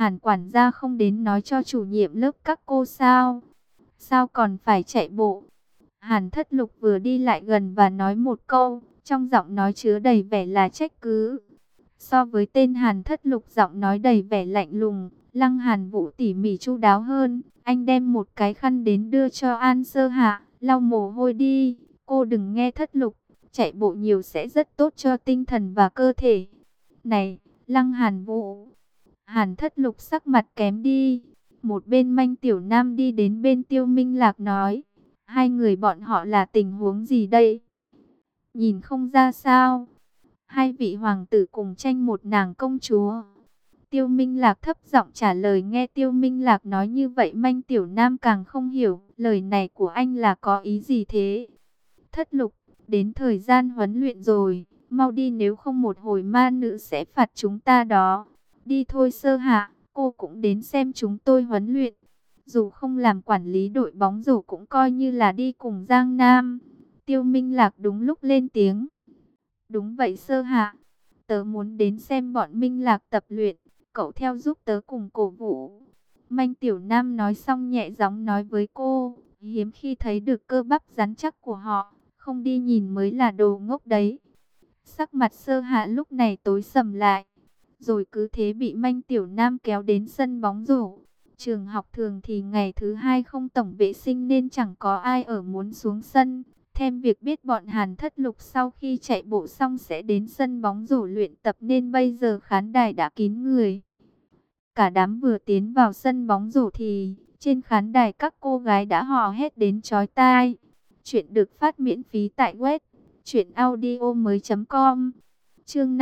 Hàn quản gia không đến nói cho chủ nhiệm lớp các cô sao? Sao còn phải chạy bộ? Hàn Thất Lục vừa đi lại gần và nói một câu, trong giọng nói chứa đầy vẻ là trách cứ. So với tên Hàn Thất Lục giọng nói đầy vẻ lạnh lùng, Lăng Hàn Vũ tỉ mỉ chu đáo hơn. Anh đem một cái khăn đến đưa cho An Sơ Hạ, lau mồ hôi đi. Cô đừng nghe Thất Lục, chạy bộ nhiều sẽ rất tốt cho tinh thần và cơ thể. Này, Lăng Hàn Vũ. Hàn Thất Lục sắc mặt kém đi. Một bên Manh Tiểu Nam đi đến bên Tiêu Minh Lạc nói, hai người bọn họ là tình huống gì đây? Nhìn không ra sao? Hai vị hoàng tử cùng tranh một nàng công chúa. Tiêu Minh Lạc thấp giọng trả lời. Nghe Tiêu Minh Lạc nói như vậy, Manh Tiểu Nam càng không hiểu lời này của anh là có ý gì thế. Thất Lục, đến thời gian huấn luyện rồi, mau đi, nếu không một hồi ma nữ sẽ phạt chúng ta đó. Đi thôi Sơ Hạ, cô cũng đến xem chúng tôi huấn luyện. Dù không làm quản lý đội bóng rổ cũng coi như là đi cùng Giang Nam. Tiêu Minh Lạc đúng lúc lên tiếng. Đúng vậy Sơ Hạ, tớ muốn đến xem bọn Minh Lạc tập luyện, cậu theo giúp tớ cùng cổ vũ. Manh Tiểu Nam nói xong nhẹ giọng nói với cô, hiếm khi thấy được cơ bắp rắn chắc của họ, không đi nhìn mới là đồ ngốc đấy. Sắc mặt Sơ Hạ lúc này tối sầm lại, rồi cứ thế bị Manh Tiểu Nam kéo đến sân bóng rổ. Trường học thường thì ngày thứ hai không tổng vệ sinh nên chẳng có ai ở muốn xuống sân. Thêm việc biết bọn Hàn Thất Lục sau khi chạy bộ xong sẽ đến sân bóng rổ luyện tập nên bây giờ khán đài đã kín người. Cả đám vừa tiến vào sân bóng rổ thì trên khán đài các cô gái đã hò hét đến chói tai. Chuyện được phát miễn phí tại web truyệnaudiomoi.com. Chương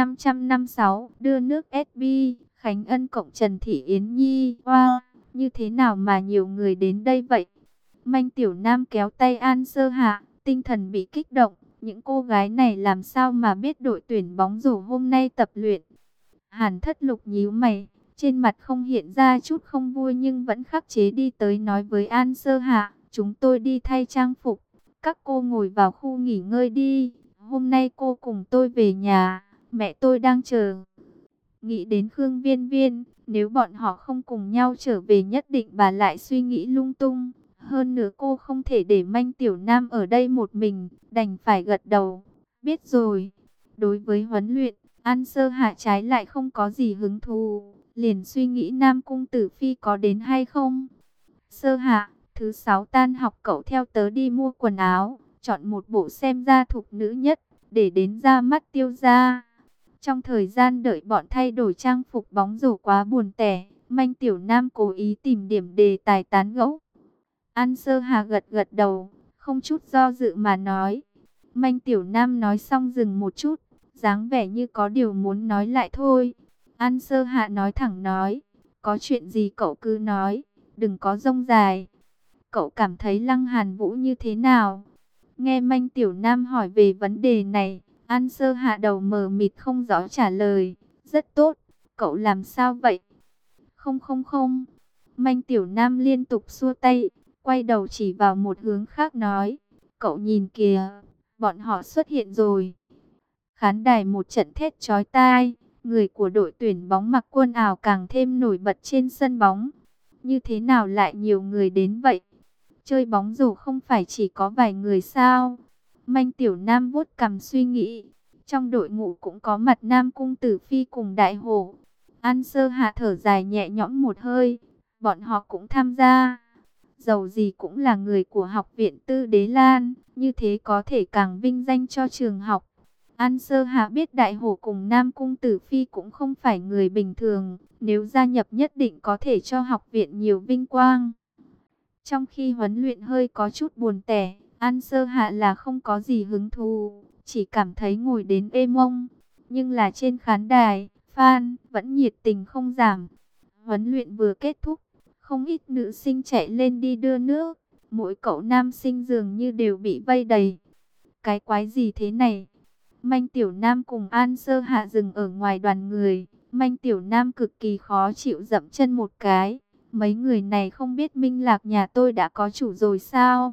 556, đưa nước SB, Khánh Ân cộng Trần Thị Yến Nhi. Wow, như thế nào mà nhiều người đến đây vậy? Manh Tiểu Nam kéo tay An Sơ Hạ, tinh thần bị kích động. Những cô gái này làm sao mà biết đội tuyển bóng rổ hôm nay tập luyện? Hàn Thất Lục nhíu mày, trên mặt không hiện ra chút không vui nhưng vẫn khắc chế đi tới nói với An Sơ Hạ, chúng tôi đi thay trang phục, các cô ngồi vào khu nghỉ ngơi đi, hôm nay cô cùng tôi về nhà, mẹ tôi đang chờ. Nghĩ đến Khương Viên Viên, nếu bọn họ không cùng nhau trở về nhất định bà lại suy nghĩ lung tung. Hơn nữa cô không thể để Manh Tiểu Nam ở đây một mình, đành phải gật đầu. Biết rồi. Đối với huấn luyện, An Sơ Hạ trái lại không có gì hứng thú, liền suy nghĩ Nam Cung Tử Phi có đến hay không. Sơ Hạ, thứ 6 tan học cậu theo tớ đi mua quần áo, chọn một bộ xem ra thục nữ nhất, để đến ra mắt Tiêu gia. Trong thời gian đợi bọn thay đổi trang phục bóng rổ quá buồn tẻ, Manh Tiểu Nam cố ý tìm điểm đề tài tán gẫu. An Sơ Hà gật gật đầu, không chút do dự mà nói. Manh Tiểu Nam nói xong dừng một chút, dáng vẻ như có điều muốn nói lại thôi. An Sơ Hạ nói thẳng nói, có chuyện gì cậu cứ nói, đừng có rông dài. Cậu cảm thấy Lăng Hàn Vũ như thế nào? Nghe Manh Tiểu Nam hỏi về vấn đề này, An Sơ Hạ đầu mờ mịt không rõ trả lời. Rất tốt, cậu làm sao vậy? Không không không. Manh Tiểu Nam liên tục xua tay, quay đầu chỉ vào một hướng khác nói. Cậu nhìn kìa, bọn họ xuất hiện rồi. Khán đài một trận thét chói tai, người của đội tuyển bóng mặc quần áo càng thêm nổi bật trên sân bóng. Như thế nào lại nhiều người đến vậy? Chơi bóng rổ không phải chỉ có vài người sao? Manh Tiểu Nam vuốt cằm suy nghĩ. Trong đội ngũ cũng có mặt Nam Cung Tử Phi cùng Đại Hổ. An Sơ Hạ thở dài nhẹ nhõm một hơi. Bọn họ cũng tham gia. Dầu gì cũng là người của học viện Tư Đế Lan. Như thế có thể càng vinh danh cho trường học. An Sơ Hạ biết Đại Hổ cùng Nam Cung Tử Phi cũng không phải người bình thường. Nếu gia nhập nhất định có thể cho học viện nhiều vinh quang. Trong khi huấn luyện hơi có chút buồn tẻ, An Sơ Hạ là không có gì hứng thú, chỉ cảm thấy ngồi đến ê mông. Nhưng là trên khán đài, fan vẫn nhiệt tình không giảm. Huấn luyện vừa kết thúc, không ít nữ sinh chạy lên đi đưa nước. Mỗi cậu nam sinh dường như đều bị vây đầy. Cái quái gì thế này? Manh Tiểu Nam cùng An Sơ Hạ dừng ở ngoài đoàn người. Manh Tiểu Nam cực kỳ khó chịu dậm chân một cái. Mấy người này không biết Minh Lạc nhà tôi đã có chủ rồi sao?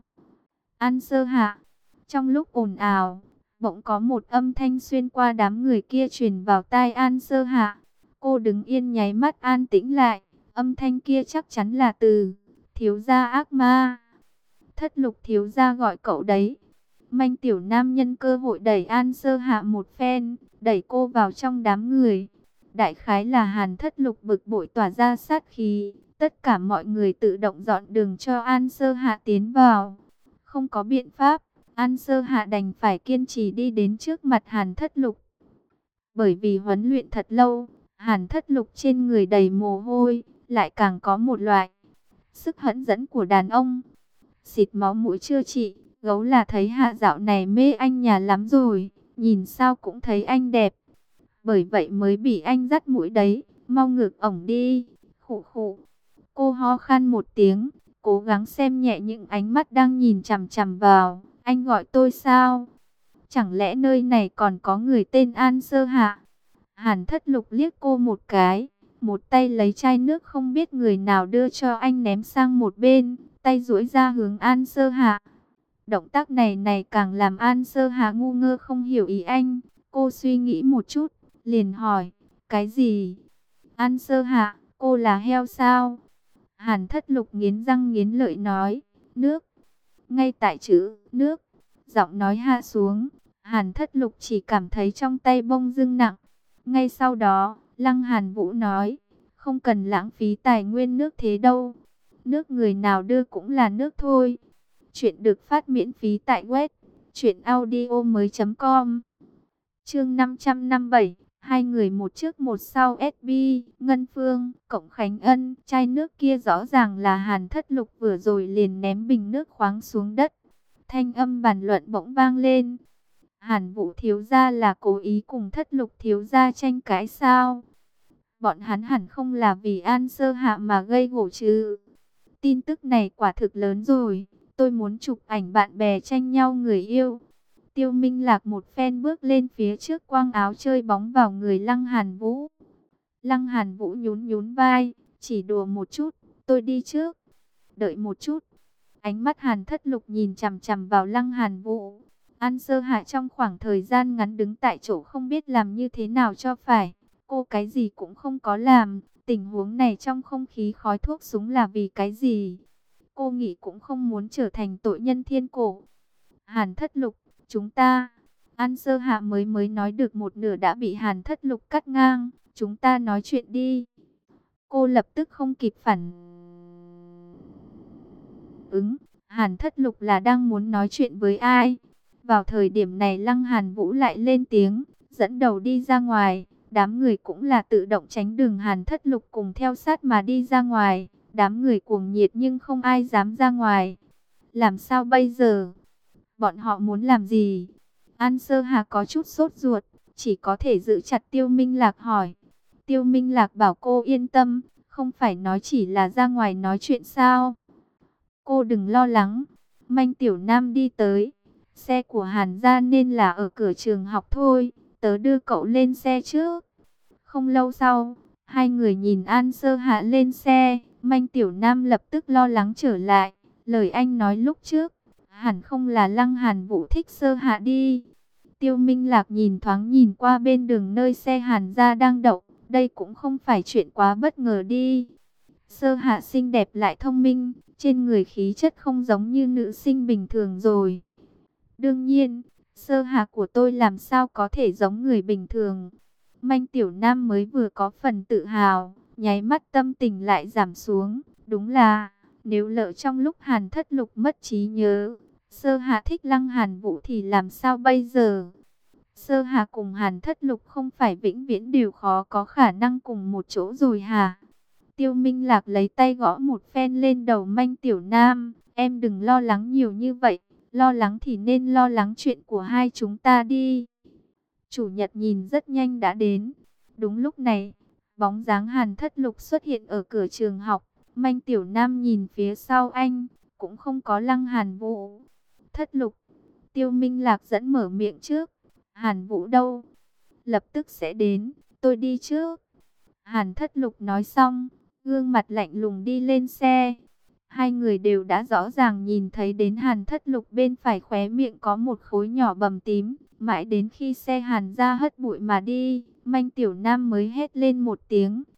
An Sơ Hạ. Trong lúc ồn ào, bỗng có một âm thanh xuyên qua đám người kia truyền vào tai An Sơ Hạ. Cô đứng yên nháy mắt an tĩnh lại, Âm thanh kia chắc chắn là từ thiếu gia ác ma. Thất Lục thiếu gia gọi cậu đấy. Manh Tiểu Nam nhân cơ hội đẩy An Sơ Hạ một phen, đẩy cô vào trong đám người. Đại khái là Hàn Thất Lục bực bội tỏa ra sát khí, tất cả mọi người tự động dọn đường cho An Sơ Hạ tiến vào. Không có biện pháp, An Sơ Hạ đành phải kiên trì đi đến trước mặt Hàn Thất Lục. Bởi vì huấn luyện thật lâu, Hàn Thất Lục trên người đầy mồ hôi, lại càng có một loại sức hấp dẫn của đàn ông. Xịt máu mũi chưa chị, gấu là thấy Hạ dạo này mê anh nhà lắm rồi, nhìn sao cũng thấy anh đẹp. Bởi vậy mới bị anh dắt mũi đấy, mau ngược ổng đi. Khụ khụ. Cô ho khan một tiếng, cố gắng xem nhẹ những ánh mắt đang nhìn chằm chằm vào. Anh gọi tôi sao? Chẳng lẽ nơi này còn có người tên An Sơ Hạ? Hàn Thất Lục liếc cô một cái, một tay lấy chai nước không biết người nào đưa cho anh ném sang một bên, tay duỗi ra hướng An Sơ Hạ. Động tác này càng làm An Sơ Hạ ngu ngơ không hiểu ý anh. Cô suy nghĩ một chút, liền hỏi, cái gì? An Sơ Hạ, cô là heo sao? Hàn Thất Lục nghiến răng nghiến lợi nói, nước. Ngay tại chữ nước, giọng nói hạ xuống, Hàn Thất Lục chỉ cảm thấy trong tay bông dưng nặng. Ngay sau đó, Lăng Hàn Vũ nói, không cần lãng phí tài nguyên nước thế đâu. Nước người nào đưa cũng là nước thôi. Chuyện được phát miễn phí tại web truyệnaudiomoi.com. Chương 557, hai người một trước một sau SB, Ngân Phương, Cộng Khánh Ân, chai nước kia rõ ràng là Hàn Thất Lục vừa rồi liền ném bình nước khoáng xuống đất. Thanh âm bàn luận bỗng vang lên. Hàn Vũ thiếu gia là cố ý cùng Thất Lục thiếu gia tranh cãi sao? Bọn hắn hẳn không là vì An Sơ Hạ mà gây gổ chứ? Tin tức này quả thực lớn rồi, tôi muốn chụp ảnh bạn bè tranh nhau người yêu. Tiêu Minh Lạc một phen bước lên phía trước quăng áo chơi bóng vào người Lăng Hàn Vũ. Lăng Hàn Vũ nhún nhún vai, chỉ đùa một chút, tôi đi trước. Đợi một chút. Ánh mắt Hàn Thất Lục nhìn chằm chằm vào Lăng Hàn Vũ. An Sơ Hạ trong khoảng thời gian ngắn đứng tại chỗ không biết làm như thế nào cho phải. Cô cái gì cũng không có làm. Tình huống này trong không khí khói thuốc súng là vì cái gì? Cô nghĩ cũng không muốn trở thành tội nhân thiên cổ. Hàn Thất Lục, chúng ta... An Sơ Hạ mới nói được một nửa đã bị Hàn Thất Lục cắt ngang. Chúng ta nói chuyện đi. Cô lập tức không kịp phản ứng. Hàn Thất Lục là đang muốn nói chuyện với ai? Vào thời điểm này Lăng Hàn Vũ lại lên tiếng, dẫn đầu đi ra ngoài. Đám người cũng là tự động tránh đường Hàn Thất Lục cùng theo sát mà đi ra ngoài. Đám người cuồng nhiệt nhưng không ai dám ra ngoài. Làm sao bây giờ? Bọn họ muốn làm gì? An Sơ Hà có chút sốt ruột, chỉ có thể giữ chặt Tiêu Minh Lạc hỏi. Tiêu Minh Lạc bảo cô yên tâm, không phải nói chỉ là ra ngoài nói chuyện sao? Cô đừng lo lắng. Manh Tiểu Nam đi tới. Xe của Hàn gia nên là ở cửa trường học thôi. Tớ đưa cậu lên xe trước. Không lâu sau, hai người nhìn An Sơ Hạ lên xe. Manh Tiểu Nam lập tức lo lắng trở lại. Lời anh nói lúc trước, hẳn không là Lăng Hàn Vũ thích Sơ Hạ đi. Tiêu Minh Lạc nhìn thoáng nhìn qua bên đường nơi xe Hàn gia đang đậu. Đây cũng không phải chuyện quá bất ngờ đi. Sơ Hạ xinh đẹp lại thông minh, trên người khí chất không giống như nữ sinh bình thường rồi. Đương nhiên, Sơ Hạ của tôi làm sao có thể giống người bình thường. Manh Tiểu Nam mới vừa có phần tự hào, nháy mắt tâm tình lại giảm xuống. Đúng là, nếu lỡ trong lúc Hàn Thất Lục mất trí nhớ, Sơ Hạ thích Lăng Hàn Vũ thì làm sao bây giờ? Sơ Hạ cùng Hàn Thất Lục không phải vĩnh viễn đều khó có khả năng cùng một chỗ rồi hả? Tiêu Minh Lạc lấy tay gõ một phen lên đầu Manh Tiểu Nam. Em đừng lo lắng nhiều như vậy. Lo lắng thì nên lo lắng chuyện của hai chúng ta đi. Chủ nhật nhìn rất nhanh đã đến. Đúng lúc này, bóng dáng Hàn Thất Lục xuất hiện ở cửa trường học. Manh Tiểu Nam nhìn phía sau anh, cũng không có Lăng Hàn Vũ. Thất Lục, Tiêu Minh Lạc dẫn mở miệng trước. Hàn Vũ đâu? Lập tức sẽ đến, tôi đi trước. Hàn Thất Lục nói xong, gương mặt lạnh lùng đi lên xe. Hai người đều đã rõ ràng nhìn thấy đến Hàn Thất Lục bên phải khóe miệng có một khối nhỏ bầm tím. Mãi đến khi xe Hàn ra hất bụi mà đi, Manh Tiểu Nam mới hét lên một tiếng.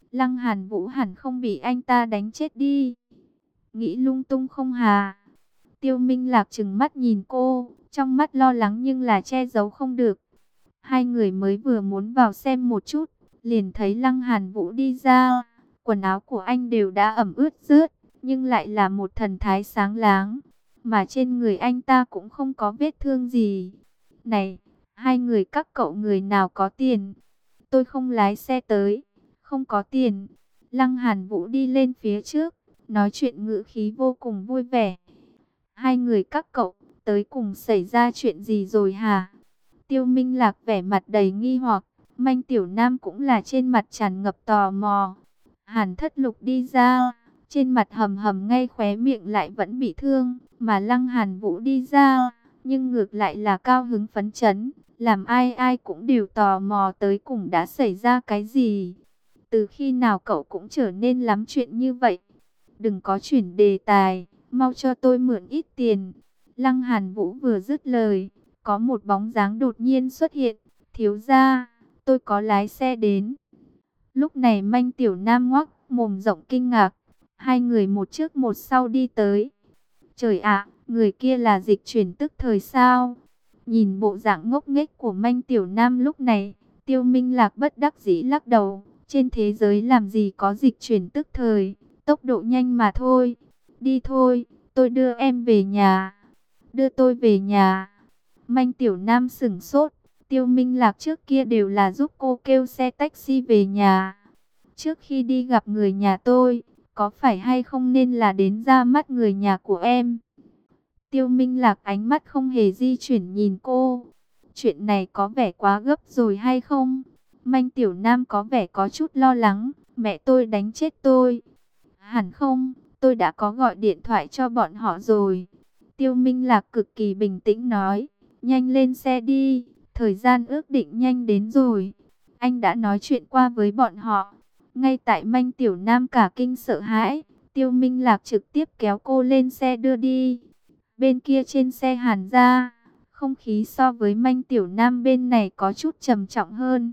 Lăng Hàn Vũ hẳn không bị anh ta đánh chết đi. Nghĩ lung tung không hà. Tiêu Minh Lạc trừng mắt nhìn cô, trong mắt lo lắng nhưng là che giấu không được. Hai người mới vừa muốn vào xem một chút, liền thấy Lăng Hàn Vũ đi ra. Quần áo của anh đều đã ẩm ướt rướt, nhưng lại là một thần thái sáng láng. Mà trên người anh ta cũng không có vết thương gì. Này, hai người các cậu người nào có tiền? Tôi không lái xe tới, không có tiền. Lăng Hàn Vũ đi lên phía trước, nói chuyện ngữ khí vô cùng vui vẻ. Hai người các cậu, tới cùng xảy ra chuyện gì rồi hả? Tiêu Minh Lạc vẻ mặt đầy nghi hoặc, Manh Tiểu Nam cũng là trên mặt tràn ngập tò mò. Hàn Thất Lục đi ra, trên mặt hầm hầm ngay khóe miệng lại vẫn bị thương, mà Lăng Hàn Vũ đi ra, nhưng ngược lại là cao hứng phấn chấn, làm ai ai cũng đều tò mò tới cùng đã xảy ra cái gì. Từ khi nào cậu cũng trở nên lắm chuyện như vậy? Đừng có chuyển đề tài, mau cho tôi mượn ít tiền. Lăng Hàn Vũ vừa dứt lời, có một bóng dáng đột nhiên xuất hiện. Thiếu gia, tôi có lái xe đến. Lúc này Manh Tiểu Nam ngoác mồm rộng kinh ngạc. Hai người một trước một sau đi tới. Trời ạ, người kia là Dịch Chuyển Tức Thời sao? Nhìn bộ dạng ngốc nghếch của Manh Tiểu Nam lúc này, Tiêu Minh Lạc bất đắc dĩ lắc đầu. Trên thế giới làm gì có dịch chuyển tức thời, tốc độ nhanh mà thôi. Đi thôi, tôi đưa em về nhà. Đưa tôi về nhà. Manh Tiểu Nam sửng sốt. Tiêu Minh Lạc trước kia đều là giúp cô kêu xe taxi về nhà. Trước khi đi gặp người nhà tôi, có phải hay không nên là đến ra mắt người nhà của em? Tiêu Minh Lạc ánh mắt không hề di chuyển nhìn cô. Chuyện này có vẻ quá gấp rồi hay không? Manh Tiểu Nam có vẻ có chút lo lắng. Mẹ tôi đánh chết tôi. Hẳn không, tôi đã có gọi điện thoại cho bọn họ rồi. Tiêu Minh Lạc cực kỳ bình tĩnh nói. Nhanh lên xe đi, thời gian ước định nhanh đến rồi. Anh đã nói chuyện qua với bọn họ. Ngay tại Manh Tiểu Nam cả kinh sợ hãi, Tiêu Minh Lạc trực tiếp kéo cô lên xe đưa đi. Bên kia trên xe Hàn gia, không khí so với Manh Tiểu Nam bên này có chút trầm trọng hơn.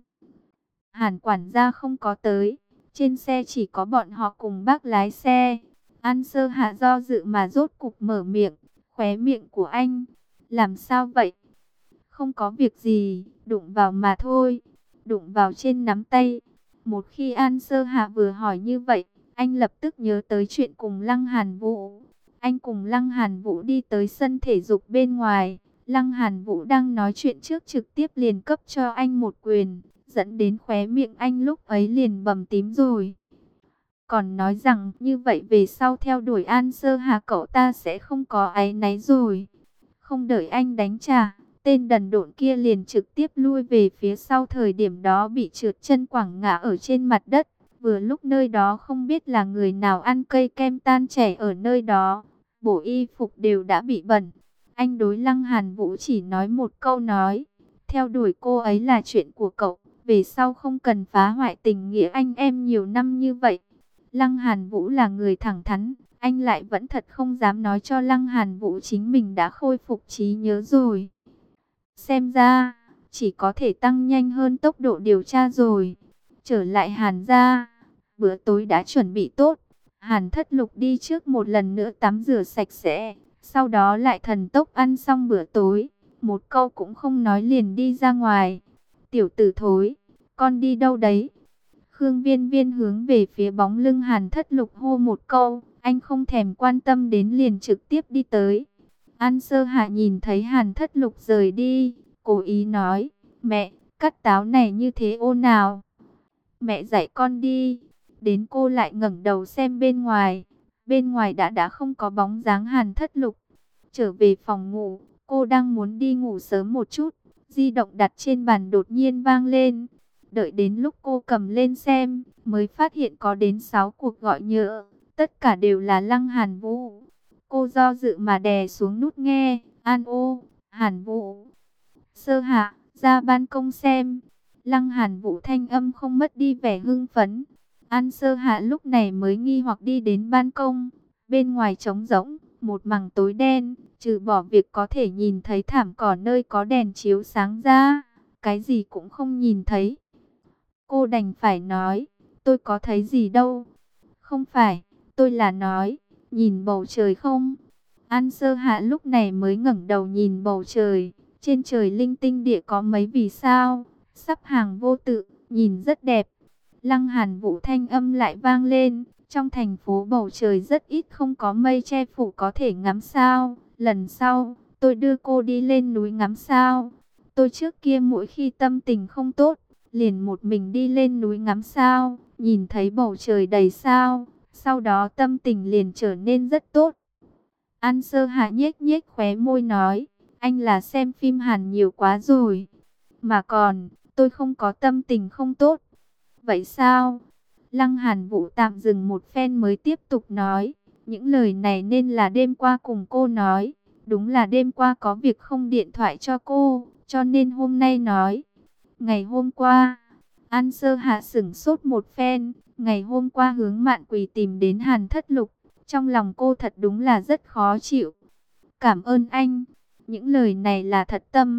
Hàn quản gia không có tới, trên xe chỉ có bọn họ cùng bác lái xe. An Sơ Hạ do dự mà rốt cục mở miệng, khóe miệng của anh. Làm sao vậy? Không có việc gì, đụng vào mà thôi, đụng vào trên nắm tay. Một khi An Sơ Hạ vừa hỏi như vậy, anh lập tức nhớ tới chuyện cùng Lăng Hàn Vũ. Anh cùng Lăng Hàn Vũ đi tới sân thể dục bên ngoài. Lăng Hàn Vũ đang nói chuyện trước trực tiếp liền cấp cho anh một quyền, dẫn đến khóe miệng anh lúc ấy liền bầm tím rồi. Còn nói rằng như vậy về sau theo đuổi An Sơ Hà cậu ta sẽ không có áy náy rồi. Không đợi anh đánh trả, tên đần độn kia liền trực tiếp lui về phía sau, thời điểm đó bị trượt chân quẳng ngã ở trên mặt đất. Vừa lúc nơi đó không biết là người nào ăn cây kem tan chảy ở nơi đó, bộ y phục đều đã bị bẩn. Anh đối Lăng Hàn Vũ chỉ nói một câu nói, theo đuổi cô ấy là chuyện của cậu, về sau không cần phá hoại tình nghĩa anh em nhiều năm như vậy. Lăng Hàn Vũ là người thẳng thắn, anh lại vẫn thật không dám nói cho Lăng Hàn Vũ chính mình đã khôi phục trí nhớ rồi. Xem ra, chỉ có thể tăng nhanh hơn tốc độ điều tra rồi. Trở lại Hàn gia, bữa tối đã chuẩn bị tốt. Hàn Thất Lục đi trước một lần nữa tắm rửa sạch sẽ, sau đó lại thần tốc ăn xong bữa tối. Một câu cũng không nói liền đi ra ngoài. Tiểu tử thối, con đi đâu đấy? Khương Viên Viên hướng về phía bóng lưng Hàn Thất Lục hô một câu, anh không thèm quan tâm đến liền trực tiếp đi tới. An Sơ Hạ nhìn thấy Hàn Thất Lục rời đi, cố ý nói, mẹ, cắt táo này như thế ô nào? Mẹ dạy con đi. Đến cô lại ngẩng đầu xem bên ngoài đã không có bóng dáng Hàn Thất Lục. Trở về phòng ngủ, cô đang muốn đi ngủ sớm một chút, di động đặt trên bàn đột nhiên vang lên. Đợi đến lúc cô cầm lên xem, mới phát hiện có đến 6 cuộc gọi nhỡ, tất cả đều là Lăng Hàn Vũ. Cô do dự mà đè xuống nút nghe, An ô, Hàn Vũ. Sơ Hạ, ra ban công xem. Lăng Hàn Vũ thanh âm không mất đi vẻ hưng phấn. An Sơ Hạ lúc này mới nghi hoặc đi đến ban công. Bên ngoài trống rỗng, một mảng tối đen, trừ bỏ việc có thể nhìn thấy thảm cỏ nơi có đèn chiếu sáng ra, cái gì cũng không nhìn thấy. Cô đành phải nói, tôi có thấy gì đâu. Không phải, tôi là nói, nhìn bầu trời không? An Sơ Hạ lúc này mới ngẩng đầu nhìn bầu trời. Trên trời linh tinh địa có mấy vì sao, sắp hàng vô tự, nhìn rất đẹp. Lăng Hàn Vũ thanh âm lại vang lên. Trong thành phố bầu trời rất ít không có mây che phủ có thể ngắm sao. Lần sau, tôi đưa cô đi lên núi ngắm sao. Tôi trước kia mỗi khi tâm tình không tốt, liền một mình đi lên núi ngắm sao, nhìn thấy bầu trời đầy sao, sau đó tâm tình liền trở nên rất tốt. An Sơ Hạ nhếch nhếch khóe môi nói, anh là xem phim Hàn nhiều quá rồi. Mà còn, tôi không có tâm tình không tốt. Vậy sao? Lăng Hàn Vũ tạm dừng một phen mới tiếp tục nói, những lời này nên là đêm qua cùng cô nói. Đúng là đêm qua có việc không điện thoại cho cô, cho nên hôm nay nói. Ngày hôm qua, An Sơ Hạ sửng sốt một phen. Ngày hôm qua Hướng Mạn Quỳ tìm đến Hàn Thất Lục. Trong lòng cô thật đúng là rất khó chịu. Cảm ơn anh. Những lời này là thật tâm.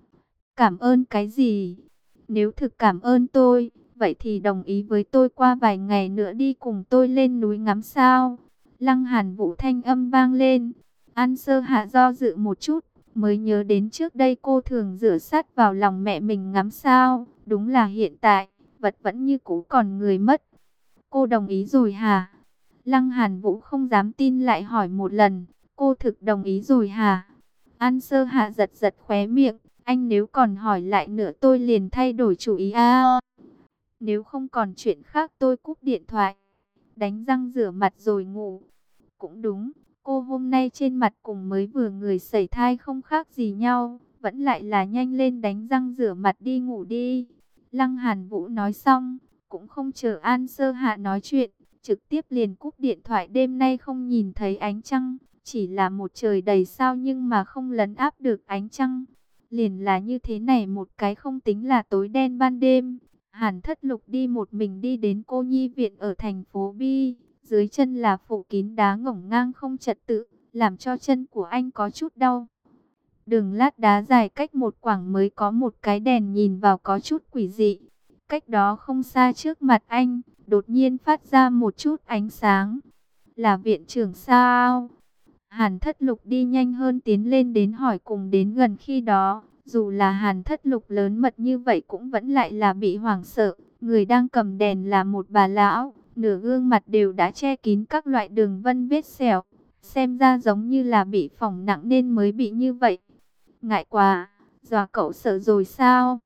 Cảm ơn cái gì? Nếu thực cảm ơn tôi, vậy thì đồng ý với tôi qua vài ngày nữa đi cùng tôi lên núi ngắm sao. Lăng Hàn Vũ thanh âm vang lên. An Sơ Hạ do dự một chút, mới nhớ đến trước đây cô thường dựa sát vào lòng mẹ mình ngắm sao. Đúng là hiện tại, vật vẫn như cũ còn người mất. Cô đồng ý rồi hả? Lăng Hàn Vũ không dám tin lại hỏi một lần. Cô thực đồng ý rồi hả? An Sơ Hạ giật giật khóe miệng. Anh nếu còn hỏi lại nữa tôi liền thay đổi chủ ý à. Nếu không còn chuyện khác tôi cúp điện thoại. Đánh răng rửa mặt rồi ngủ. Cũng đúng, cô hôm nay trên mặt cùng mới vừa người sẩy thai không khác gì nhau. Vẫn lại là nhanh lên đánh răng rửa mặt đi ngủ đi. Lăng Hàn Vũ nói xong, cũng không chờ An Sơ Hạ nói chuyện. Trực tiếp liền cúp điện thoại. Đêm nay không nhìn thấy ánh trăng. Chỉ là một trời đầy sao nhưng mà không lấn áp được ánh trăng. Liền là như thế này, một cái không tính là tối đen ban đêm. Hàn Thất Lục đi một mình đi đến cô nhi viện ở thành phố Bi. Dưới chân là phủ kín đá ngổn ngang không trật tự, làm cho chân của anh có chút đau. Đường lát đá dài cách một quảng mới có một cái đèn nhìn vào có chút quỷ dị. Cách đó không xa trước mặt anh, đột nhiên phát ra một chút ánh sáng. Là viện trưởng sao? Hàn Thất Lục đi nhanh hơn tiến lên đến hỏi cùng đến gần khi đó. Dù là Hàn Thất Lục lớn mật như vậy cũng vẫn lại là bị hoảng sợ. Người đang cầm đèn là một bà lão. Nửa gương mặt đều đã che kín các loại đường vân vết sẹo. Xem ra giống như là bị phỏng nặng nên mới bị như vậy. Ngại quá, dọa cậu sợ rồi sao?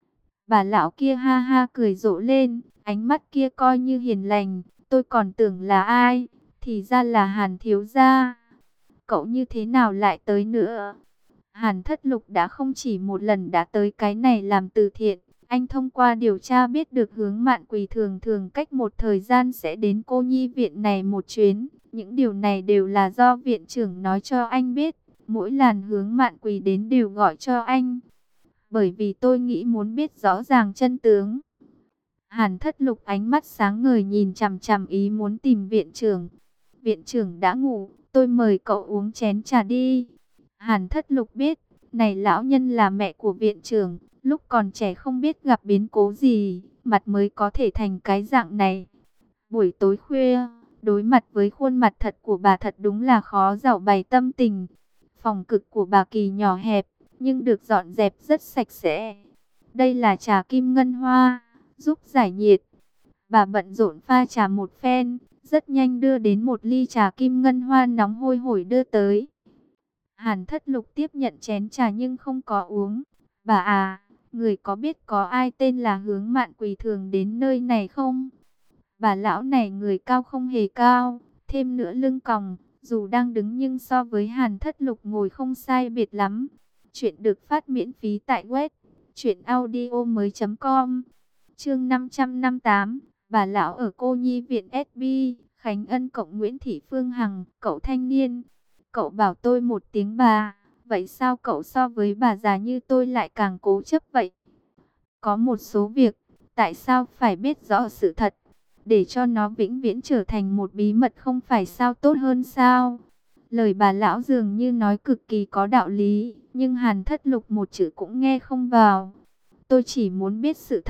Bà lão kia ha ha cười rộ lên. Ánh mắt kia coi như hiền lành. Tôi còn tưởng là ai? Thì ra là Hàn thiếu gia. Cậu như thế nào lại tới nữa? Hàn Thất Lục đã không chỉ một lần đã tới cái này làm từ thiện. Anh thông qua điều tra biết được Hướng Mạn Quỳ thường thường cách một thời gian sẽ đến cô nhi viện này một chuyến. Những điều này đều là do viện trưởng nói cho anh biết. Mỗi lần Hướng Mạn Quỳ đến đều gọi cho anh. Bởi vì tôi nghĩ muốn biết rõ ràng chân tướng. Hàn Thất Lục ánh mắt sáng ngời nhìn chằm chằm ý muốn tìm viện trưởng. Viện trưởng đã ngủ, tôi mời cậu uống chén trà đi. Hàn Thất Lục biết, này lão nhân là mẹ của viện trưởng, lúc còn trẻ không biết gặp biến cố gì, mặt mới có thể thành cái dạng này. Buổi tối khuya, đối mặt với khuôn mặt thật của bà thật đúng là khó giảo bày tâm tình. Phòng cực của bà Kỳ nhỏ hẹp, nhưng được dọn dẹp rất sạch sẽ. Đây là trà kim ngân hoa, giúp giải nhiệt. Bà bận rộn pha trà một phen, rất nhanh đưa đến một ly trà kim ngân hoa nóng hôi hổi đưa tới. Hàn Thất Lục tiếp nhận chén trà nhưng không có uống. Bà à, người có biết có ai tên là Hướng Mạn Quỳ thường đến nơi này không? Bà lão này người cao không hề cao, thêm nữa lưng còng, dù đang đứng nhưng so với Hàn Thất Lục ngồi không sai biệt lắm. Chuyện được phát miễn phí tại web truyệnaudiomoi.com. Chương 558, bà lão ở cô nhi viện SB, Khánh Ân cộng Nguyễn Thị Phương Hằng, cậu thanh niên. Cậu bảo tôi một tiếng bà, vậy sao cậu so với bà già như tôi lại càng cố chấp vậy? Có một số việc, tại sao phải biết rõ sự thật, để cho nó vĩnh viễn trở thành một bí mật không phải sao tốt hơn sao? Lời bà lão dường như nói cực kỳ có đạo lý, nhưng Hàn Thất Lục một chữ cũng nghe không vào. Tôi chỉ muốn biết sự thật,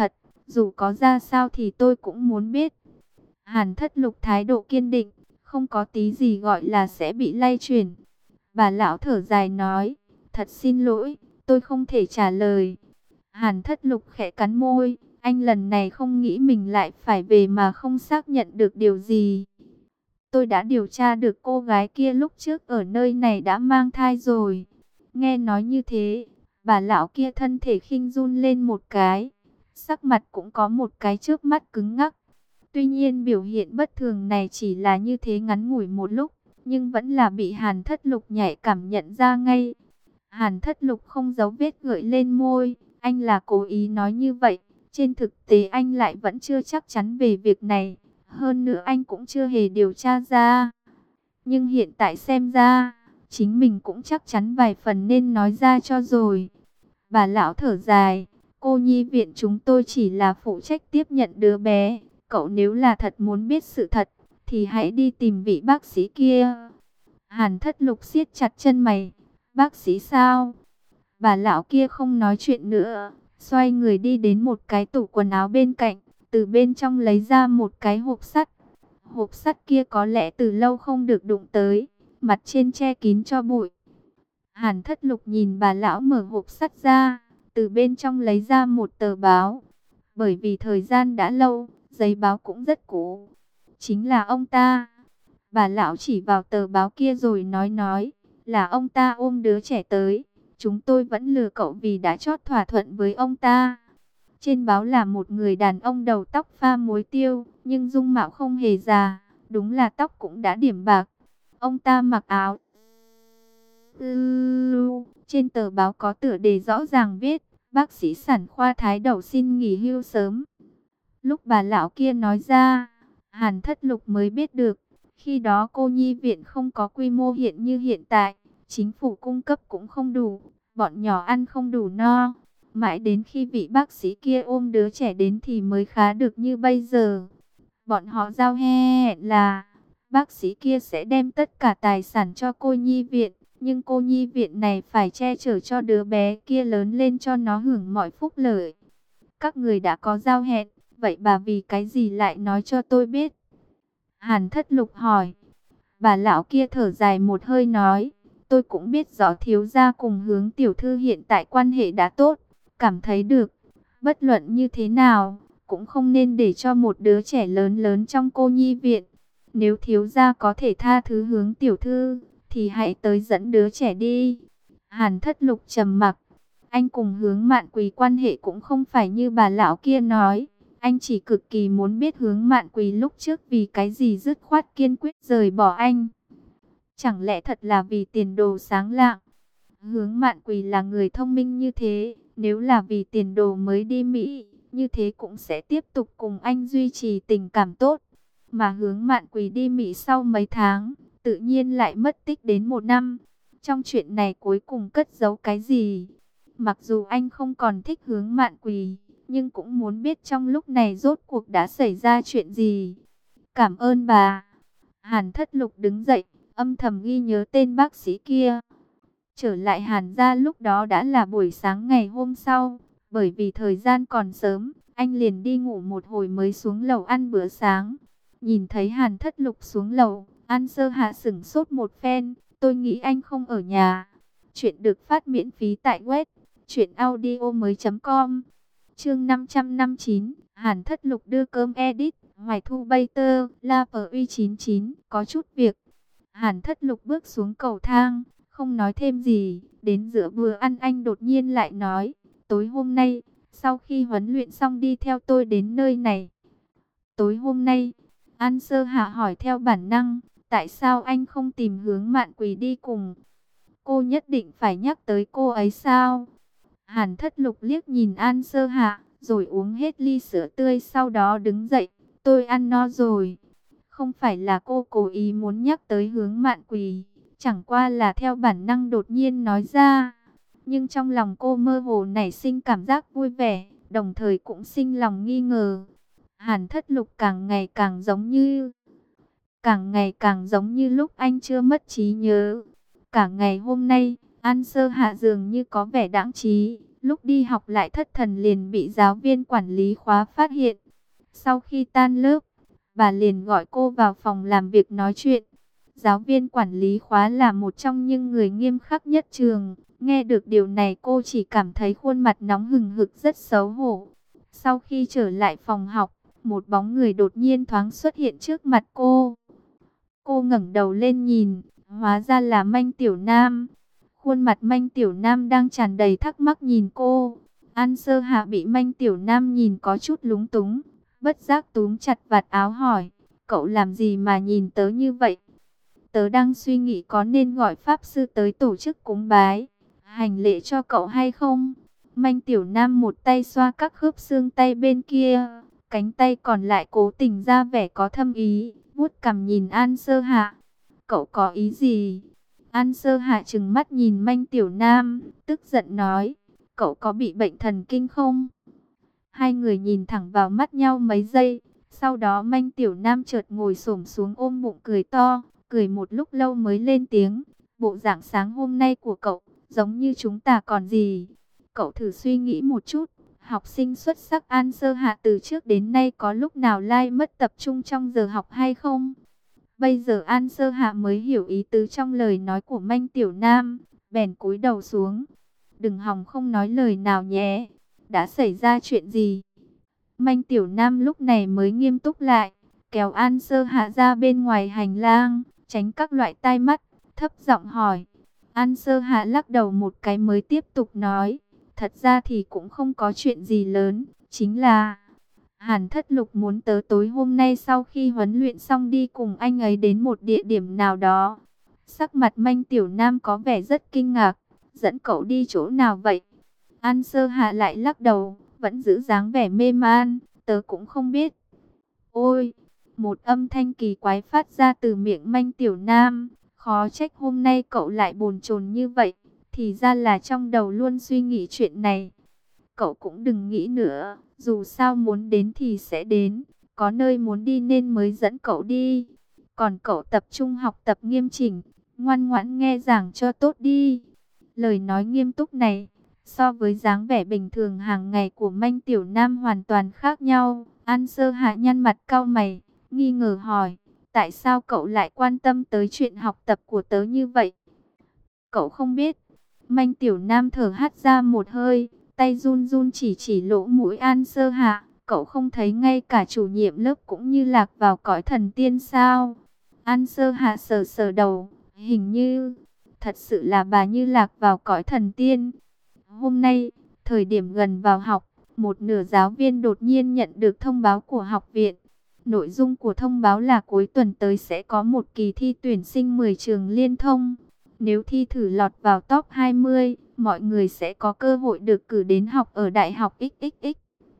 Dù có ra sao thì tôi cũng muốn biết. Hàn Thất Lục thái độ kiên định, không có tí gì gọi là sẽ bị lay chuyển. Bà lão thở dài nói, thật xin lỗi, tôi không thể trả lời. Hàn Thất Lục khẽ cắn môi, anh lần này không nghĩ mình lại phải về mà không xác nhận được điều gì. Tôi đã điều tra được cô gái kia lúc trước ở nơi này đã mang thai rồi. Nghe nói như thế, bà lão kia thân thể khinh run lên một cái. Sắc mặt cũng có một cái chớp mắt cứng ngắc. Tuy nhiên biểu hiện bất thường này chỉ là như thế ngắn ngủi một lúc, nhưng vẫn là bị Hàn Thất Lục nhạy cảm nhận ra ngay. Hàn Thất Lục không giấu vết gợi lên môi, anh là cố ý nói như vậy. Trên thực tế anh lại vẫn chưa chắc chắn về việc này. Hơn nữa anh cũng chưa hề điều tra ra. Nhưng hiện tại xem ra, chính mình cũng chắc chắn vài phần nên nói ra cho rồi. Bà lão thở dài, cô nhi viện chúng tôi chỉ là phụ trách tiếp nhận đứa bé. Cậu nếu là thật muốn biết sự thật, thì hãy đi tìm vị bác sĩ kia. Hàn Thất Lục siết chặt chân mày. Bác sĩ sao? Bà lão kia không nói chuyện nữa, xoay người đi đến một cái tủ quần áo bên cạnh, từ bên trong lấy ra một cái hộp sắt. Hộp sắt kia có lẽ từ lâu không được đụng tới, mặt trên che kín cho bụi. Hàn Thất Lục nhìn bà lão mở hộp sắt ra, từ bên trong lấy ra một tờ báo. Bởi vì thời gian đã lâu, giấy báo cũng rất cũ. Chính là ông ta. Bà lão chỉ vào tờ báo kia rồi nói, là ông ta ôm đứa trẻ tới. Chúng tôi vẫn lừa cậu vì đã chót thỏa thuận với ông ta. Trên báo là một người đàn ông đầu tóc pha muối tiêu, nhưng dung mạo không hề già, đúng là tóc cũng đã điểm bạc. Ông ta mặc áo trên tờ báo có tựa đề rõ ràng viết, bác sĩ sản khoa Thái Đậu xin nghỉ hưu sớm. Lúc bà lão kia nói ra, Hàn Thất Lục mới biết được, khi đó cô nhi viện không có quy mô hiện như hiện tại, chính phủ cung cấp cũng không đủ, bọn nhỏ ăn không đủ no. Mãi đến khi vị bác sĩ kia ôm đứa trẻ đến thì mới khá được như bây giờ. Bọn họ giao hẹn là bác sĩ kia sẽ đem tất cả tài sản cho cô nhi viện, nhưng cô nhi viện này phải che chở cho đứa bé kia lớn lên cho nó hưởng mọi phúc lợi. Các người đã có giao hẹn, vậy bà vì cái gì lại nói cho tôi biết? Hàn Thất Lục hỏi. Bà lão kia thở dài một hơi nói, tôi cũng biết rõ thiếu gia cùng Hướng tiểu thư hiện tại quan hệ đã tốt, cảm thấy được, bất luận như thế nào, cũng không nên để cho một đứa trẻ lớn lớn trong cô nhi viện. Nếu thiếu gia có thể tha thứ Hướng tiểu thư, thì hãy tới dẫn đứa trẻ đi. Hàn Thất Lục trầm mặc, anh cùng Hướng Mạn Quỳ quan hệ cũng không phải như bà lão kia nói. Anh chỉ cực kỳ muốn biết Hướng Mạn Quỳ lúc trước vì cái gì dứt khoát kiên quyết rời bỏ anh. Chẳng lẽ thật là vì tiền đồ sáng lạng? Hướng Mạn Quỳ là người thông minh như thế, nếu là vì tiền đồ mới đi Mỹ, như thế cũng sẽ tiếp tục cùng anh duy trì tình cảm tốt. Mà Hướng Mạn Quỳ đi Mỹ sau mấy tháng, tự nhiên lại mất tích đến 1 năm. Trong chuyện này cuối cùng cất giấu cái gì? Mặc dù anh không còn thích Hướng Mạn Quỳ, nhưng cũng muốn biết trong lúc này rốt cuộc đã xảy ra chuyện gì. Cảm ơn bà. Hàn Thất Lục đứng dậy, âm thầm ghi nhớ tên bác sĩ kia. Trở lại Hàn gia lúc đó đã là buổi sáng ngày hôm sau. Bởi vì thời gian còn sớm, anh liền đi ngủ một hồi mới xuống lầu ăn bữa sáng. Nhìn thấy Hàn Thất Lục xuống lầu, An Sơ Hạ sửng sốt một phen. Tôi nghĩ anh không ở nhà. Chuyện được phát miễn phí tại web truyệnaudiomoi.com. Chương 559, Hàn Thất Lục đưa cơm edit, Hoài Thu bay tơ, La Pui 99, có chút việc. Hàn Thất Lục bước xuống cầu thang, không nói thêm gì, đến giữa bữa ăn anh đột nhiên lại nói, tối hôm nay, sau khi huấn luyện xong đi theo tôi đến nơi này. Tối hôm nay, An Sơ Hạ hỏi theo bản năng, tại sao anh không tìm Hướng Mạn Quỳ đi cùng? Cô nhất định phải nhắc tới cô ấy sao? Hàn Thất Lục liếc nhìn An Sơ Hạ, rồi uống hết ly sữa tươi sau đó đứng dậy. Tôi ăn no rồi. Không phải là cô cố ý muốn nhắc tới Hướng Mạn Quỳ, chẳng qua là theo bản năng đột nhiên nói ra. Nhưng trong lòng cô mơ hồ nảy sinh cảm giác vui vẻ, đồng thời cũng sinh lòng nghi ngờ. Hàn Thất Lục càng ngày càng giống như lúc anh chưa mất trí nhớ. Cả ngày hôm nay, An Sơ Hạ dường như có vẻ đãng trí, Lúc đi học lại thất thần liền bị giáo viên quản lý khóa phát hiện. Sau khi tan lớp, bà liền gọi cô vào phòng làm việc nói chuyện. Giáo viên quản lý khóa là một trong những người nghiêm khắc nhất trường. Nghe được điều này cô chỉ cảm thấy khuôn mặt nóng hừng hực rất xấu hổ. Sau khi trở lại phòng học, một bóng người đột nhiên thoáng xuất hiện trước mặt cô. Cô ngẩng đầu lên nhìn, hóa ra là Manh Tiểu Nam. Khuôn mặt Manh Tiểu Nam đang tràn đầy thắc mắc nhìn cô. An Sơ Hạ bị Manh Tiểu Nam nhìn có chút lúng túng, bất giác túm chặt vạt áo hỏi, cậu làm gì mà nhìn tớ như vậy? Tớ đang suy nghĩ có nên gọi Pháp Sư tới tổ chức cúng bái, hành lễ cho cậu hay không? Manh Tiểu Nam một tay xoa các khớp xương tay bên kia, cánh tay còn lại cố tình ra vẻ có thâm ý, vuốt cằm nhìn An Sơ Hạ. Cậu có ý gì? An Sơ Hạ trừng mắt nhìn Manh Tiểu Nam, tức giận nói, cậu có bị bệnh thần kinh không? Hai người nhìn thẳng vào mắt nhau mấy giây, sau đó Manh Tiểu Nam chợt ngồi xổm xuống ôm bụng cười to, cười một lúc lâu mới lên tiếng, bộ dạng sáng hôm nay của cậu, giống như chúng ta còn gì? Cậu thử suy nghĩ một chút, học sinh xuất sắc An Sơ Hạ từ trước đến nay có lúc nào lai mất tập trung trong giờ học hay không? Bây giờ An Sơ Hạ mới hiểu ý tứ trong lời nói của Manh Tiểu Nam, bèn cúi đầu xuống. Đừng hòng không nói lời nào nhé. Đã xảy ra chuyện gì? Manh Tiểu Nam lúc này mới nghiêm túc lại, kéo An Sơ Hạ ra bên ngoài hành lang, tránh các loại tai mắt, thấp giọng hỏi. An Sơ Hạ lắc đầu một cái mới tiếp tục nói, thật ra thì cũng không có chuyện gì lớn, chính là Hàn Thất Lục muốn tớ tối hôm nay sau khi huấn luyện xong đi cùng anh ấy đến một địa điểm nào đó. Sắc mặt Manh Tiểu Nam có vẻ rất kinh ngạc, dẫn cậu đi chỗ nào vậy? An Sơ Hạ lại lắc đầu, vẫn giữ dáng vẻ mê man, tớ cũng không biết. Ôi, một âm thanh kỳ quái phát ra từ miệng Manh Tiểu Nam, khó trách hôm nay cậu lại bồn chồn như vậy, thì ra là trong đầu luôn suy nghĩ chuyện này. Cậu cũng đừng nghĩ nữa, dù sao muốn đến thì sẽ đến, có nơi muốn đi nên mới dẫn cậu đi. Còn cậu tập trung học tập nghiêm chỉnh, ngoan ngoãn nghe giảng cho tốt đi. Lời nói nghiêm túc này, so với dáng vẻ bình thường hàng ngày của Manh Tiểu Nam hoàn toàn khác nhau. An Sơ Hạ nhăn mặt cau mày, nghi ngờ hỏi, tại sao cậu lại quan tâm tới chuyện học tập của tớ như vậy? Cậu không biết. Manh Tiểu Nam thở hắt ra một hơi, tay run run chỉ lỗ mũi An Sơ Hạ. Cậu không thấy ngay cả chủ nhiệm lớp cũng như lạc vào cõi thần tiên sao? An Sơ Hạ sờ sờ đầu, hình như thật sự là bà như lạc vào cõi thần tiên. Hôm nay, thời điểm gần vào học, một nửa giáo viên đột nhiên nhận được thông báo của học viện. Nội dung của thông báo là cuối tuần tới sẽ có một kỳ thi tuyển sinh 10 trường liên thông. Nếu thi thử lọt vào top 20, mọi người sẽ có cơ hội được cử đến học ở Đại học XXX.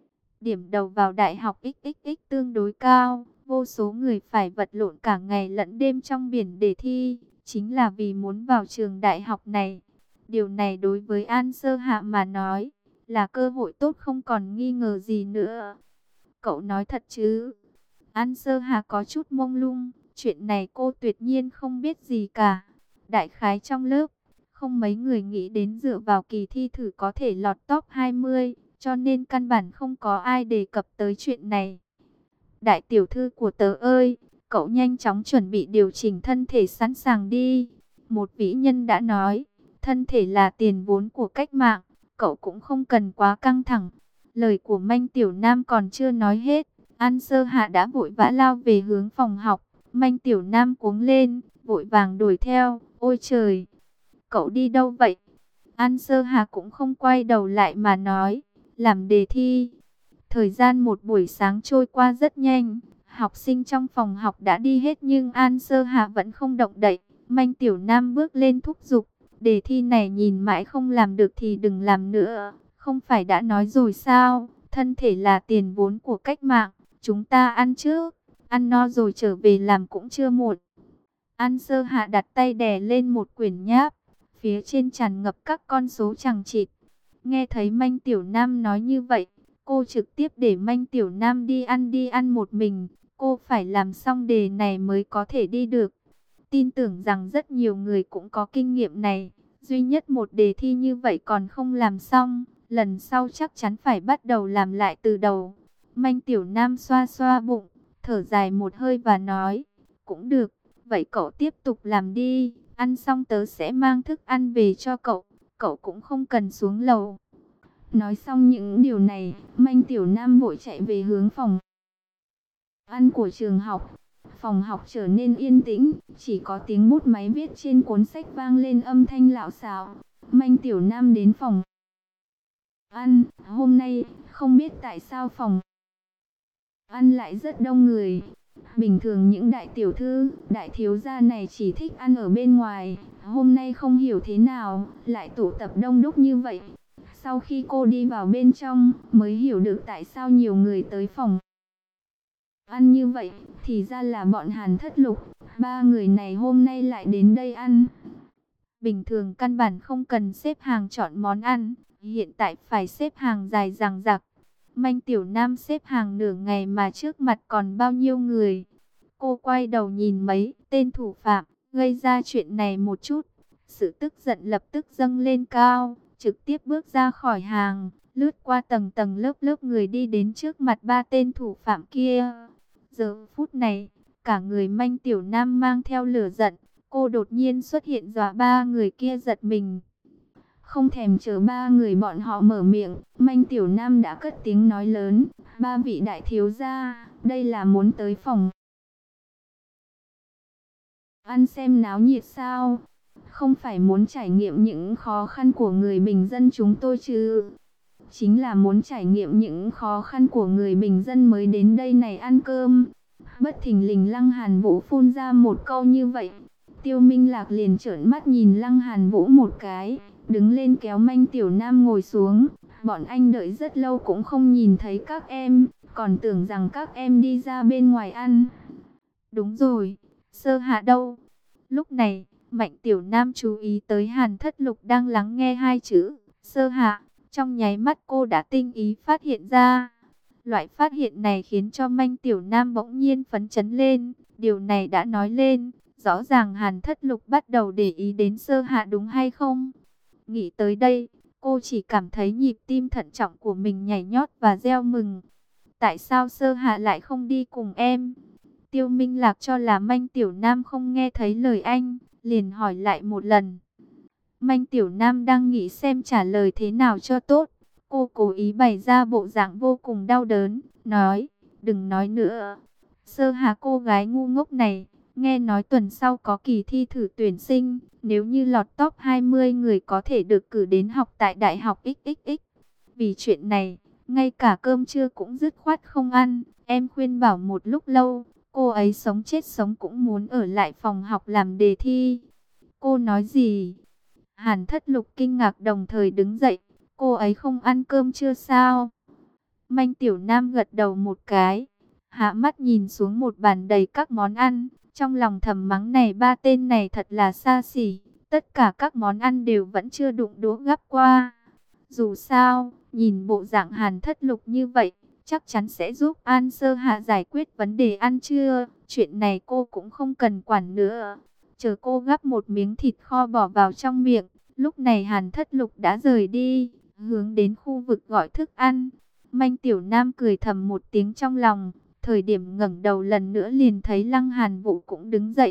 Điểm đầu vào Đại học XXX tương đối cao, vô số người phải vật lộn cả ngày lẫn đêm trong biển để thi, chính là vì muốn vào trường đại học này. Điều này đối với An Sơ Hạ mà nói, là cơ hội tốt không còn nghi ngờ gì nữa. Cậu nói thật chứ? An Sơ Hạ có chút mông lung, chuyện này cô tuyệt nhiên không biết gì cả. Đại khái trong lớp, không mấy người nghĩ đến dựa vào kỳ thi thử có thể lọt top 20, cho nên căn bản không có ai đề cập tới chuyện này. Đại tiểu thư của tớ ơi, cậu nhanh chóng chuẩn bị điều chỉnh thân thể sẵn sàng đi. Một vĩ nhân đã nói, thân thể là tiền vốn của cách mạng, cậu cũng không cần quá căng thẳng. Lời của Manh Tiểu Nam còn chưa nói hết, An Sơ Hạ đã vội vã lao về hướng phòng học. Manh Tiểu Nam cuống lên, vội vàng đuổi theo. Ôi trời, cậu đi đâu vậy? An Sơ Hạ cũng không quay đầu lại mà nói, làm đề thi. Thời gian một buổi sáng trôi qua rất nhanh, học sinh trong phòng học đã đi hết nhưng An Sơ Hạ vẫn không động đậy. Manh Tiểu Nam bước lên thúc giục, đề thi này nhìn mãi không làm được thì đừng làm nữa. Không phải đã nói rồi sao, thân thể là tiền vốn của cách mạng, chúng ta ăn trước, ăn no rồi trở về làm cũng chưa muộn. An Sơ Hạ đặt tay đè lên một quyển nháp, phía trên tràn ngập các con số chằng chịt. Nghe thấy Manh Tiểu Nam nói như vậy, cô trực tiếp để Manh Tiểu Nam đi ăn một mình. Cô phải làm xong đề này mới có thể đi được. Tin tưởng rằng rất nhiều người cũng có kinh nghiệm này. Duy nhất một đề thi như vậy còn không làm xong, lần sau chắc chắn phải bắt đầu làm lại từ đầu. Manh Tiểu Nam xoa xoa bụng, thở dài một hơi và nói, cũng được, vậy cậu tiếp tục làm đi, ăn xong tớ sẽ mang thức ăn về cho cậu, cậu cũng không cần xuống lầu. Nói xong những điều này, Manh Tiểu Nam vội chạy về hướng phòng ăn của trường học. Phòng học trở nên yên tĩnh, chỉ có tiếng bút máy viết trên cuốn sách vang lên âm thanh lạo xạo. Manh Tiểu Nam đến phòng ăn, hôm nay không biết tại sao phòng ăn lại rất đông người. Bình thường những đại tiểu thư, đại thiếu gia này chỉ thích ăn ở bên ngoài, hôm nay không hiểu thế nào, lại tụ tập đông đúc như vậy. Sau khi cô đi vào bên trong, mới hiểu được tại sao nhiều người tới phòng ăn như vậy, thì ra là bọn Hàn Thất Lục, ba người này hôm nay lại đến đây ăn. Bình thường căn bản không cần xếp hàng chọn món ăn, hiện tại phải xếp hàng dài dằng dặc. Manh Tiểu Nam xếp hàng nửa ngày mà trước mặt còn bao nhiêu người. Cô quay đầu nhìn mấy tên thủ phạm, gây ra chuyện này một chút. Sự tức giận lập tức dâng lên cao, trực tiếp bước ra khỏi hàng, lướt qua tầng tầng lớp lớp người đi đến trước mặt ba tên thủ phạm kia. Giờ phút này, cả người Manh Tiểu Nam mang theo lửa giận, cô đột nhiên xuất hiện dọa ba người kia giật mình. Không thèm chờ ba người bọn họ mở miệng, Manh Tiểu Nam đã cất tiếng nói lớn, ba vị đại thiếu gia, đây là muốn tới phòng ăn xem náo nhiệt sao? Không phải muốn trải nghiệm những khó khăn của người bình dân chúng tôi chứ? Chính là muốn trải nghiệm những khó khăn của người bình dân mới đến đây này ăn cơm. Bất thình lình Lăng Hàn Vũ phun ra một câu như vậy. Tiêu Minh Lạc liền trợn mắt nhìn Lăng Hàn Vũ một cái, đứng lên kéo Manh Tiểu Nam ngồi xuống. Bọn anh đợi rất lâu cũng không nhìn thấy các em, còn tưởng rằng các em đi ra bên ngoài ăn. Đúng rồi, Sơ Hạ đâu? Lúc này, Mạnh Tiểu Nam chú ý tới Hàn Thất Lục đang lắng nghe hai chữ Sơ Hạ. Trong nháy mắt cô đã tinh ý phát hiện ra. Loại phát hiện này khiến cho Manh Tiểu Nam bỗng nhiên phấn chấn lên. Điều này đã nói lên, rõ ràng Hàn Thất Lục bắt đầu để ý đến Sơ Hạ đúng hay không? Nghĩ tới đây, cô chỉ cảm thấy nhịp tim thận trọng của mình nhảy nhót và reo mừng. Tại sao Sơ Hạ lại không đi cùng em? Tiêu Minh Lạc cho là Manh Tiểu Nam không nghe thấy lời anh, liền hỏi lại một lần. Manh Tiểu Nam đang nghĩ xem trả lời thế nào cho tốt. Cô cố ý bày ra bộ dạng vô cùng đau đớn, nói, đừng nói nữa. Sơ Hà cô gái ngu ngốc này, nghe nói tuần sau có kỳ thi thử tuyển sinh, nếu như lọt top 20 người có thể được cử đến học tại Đại học XXX. Vì chuyện này, ngay cả cơm trưa cũng dứt khoát không ăn, em khuyên bảo một lúc lâu, cô ấy sống chết sống cũng muốn ở lại phòng học làm đề thi. Cô nói gì? Hàn Thất Lục kinh ngạc đồng thời đứng dậy. Cô ấy không ăn cơm trưa sao? Manh Tiểu Nam gật đầu một cái, hạ mắt nhìn xuống một bàn đầy các món ăn, trong lòng thầm mắng này ba tên này thật là xa xỉ, tất cả các món ăn đều vẫn chưa đụng đũa gắp qua. Dù sao, nhìn bộ dạng Hàn Thất Lục như vậy, chắc chắn sẽ giúp An Sơ Hạ giải quyết vấn đề ăn trưa, chuyện này cô cũng không cần quản nữa. Chờ cô gắp một miếng thịt kho bỏ vào trong miệng, lúc này Hàn Thất Lục đã rời đi, hướng đến khu vực gọi thức ăn. Manh Tiểu Nam cười thầm một tiếng trong lòng, thời điểm ngẩng đầu lần nữa liền thấy Lăng Hàn Vũ cũng đứng dậy.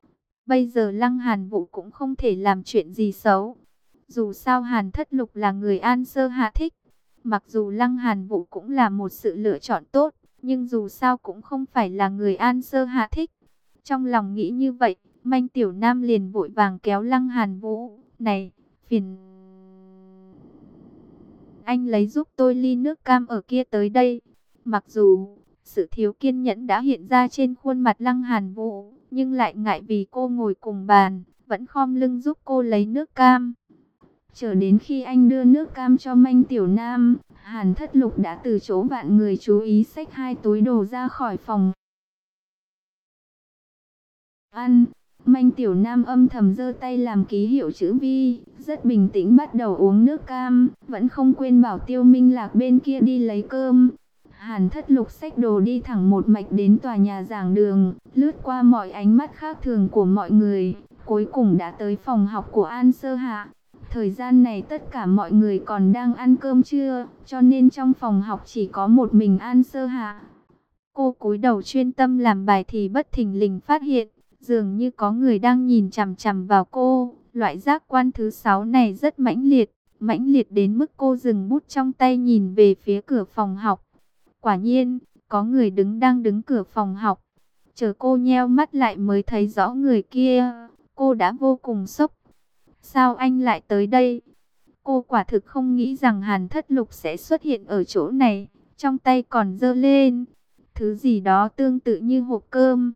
Bây giờ Lăng Hàn Vũ cũng không thể làm chuyện gì xấu. Dù sao Hàn Thất Lục là người An Sơ Hạ thích. Mặc dù Lăng Hàn Vũ cũng là một sự lựa chọn tốt, nhưng dù sao cũng không phải là người An Sơ Hạ thích. Trong lòng nghĩ như vậy, Manh Tiểu Nam liền vội vàng kéo Lăng Hàn Vũ. Này, phiền anh lấy giúp tôi ly nước cam ở kia tới đây. Mặc dù sự thiếu kiên nhẫn đã hiện ra trên khuôn mặt Lăng Hàn Vũ, nhưng lại ngại vì cô ngồi cùng bàn, vẫn khom lưng giúp cô lấy nước cam. Chờ đến khi anh đưa nước cam cho Manh Tiểu Nam, Hàn Thất Lục đã từ chỗ vạn người chú ý xách hai túi đồ ra khỏi phòng ăn. Manh Tiểu Nam âm thầm giơ tay làm ký hiệu chữ V, rất bình tĩnh bắt đầu uống nước cam, vẫn không quên bảo Tiêu Minh Lạc bên kia đi lấy cơm. Hàn Thất Lục xách đồ đi thẳng một mạch đến tòa nhà giảng đường, lướt qua mọi ánh mắt khác thường của mọi người, cuối cùng đã tới phòng học của An Sơ Hạ. Thời gian này tất cả mọi người còn đang ăn cơm trưa, cho nên trong phòng học chỉ có một mình An Sơ Hạ. Cô cúi đầu chuyên tâm làm bài thì bất thình lình phát hiện, dường như có người đang nhìn chằm chằm vào cô. Loại giác quan thứ 6 này rất mãnh liệt đến mức cô dừng bút trong tay nhìn về phía cửa phòng học. Quả nhiên, có người đang đứng cửa phòng học. Chờ cô nheo mắt lại mới thấy rõ người kia, cô đã vô cùng sốc. Sao anh lại tới đây? Cô quả thực không nghĩ rằng Hàn Thất Lục sẽ xuất hiện ở chỗ này, trong tay còn giơ lên thứ gì đó tương tự như hộp cơm.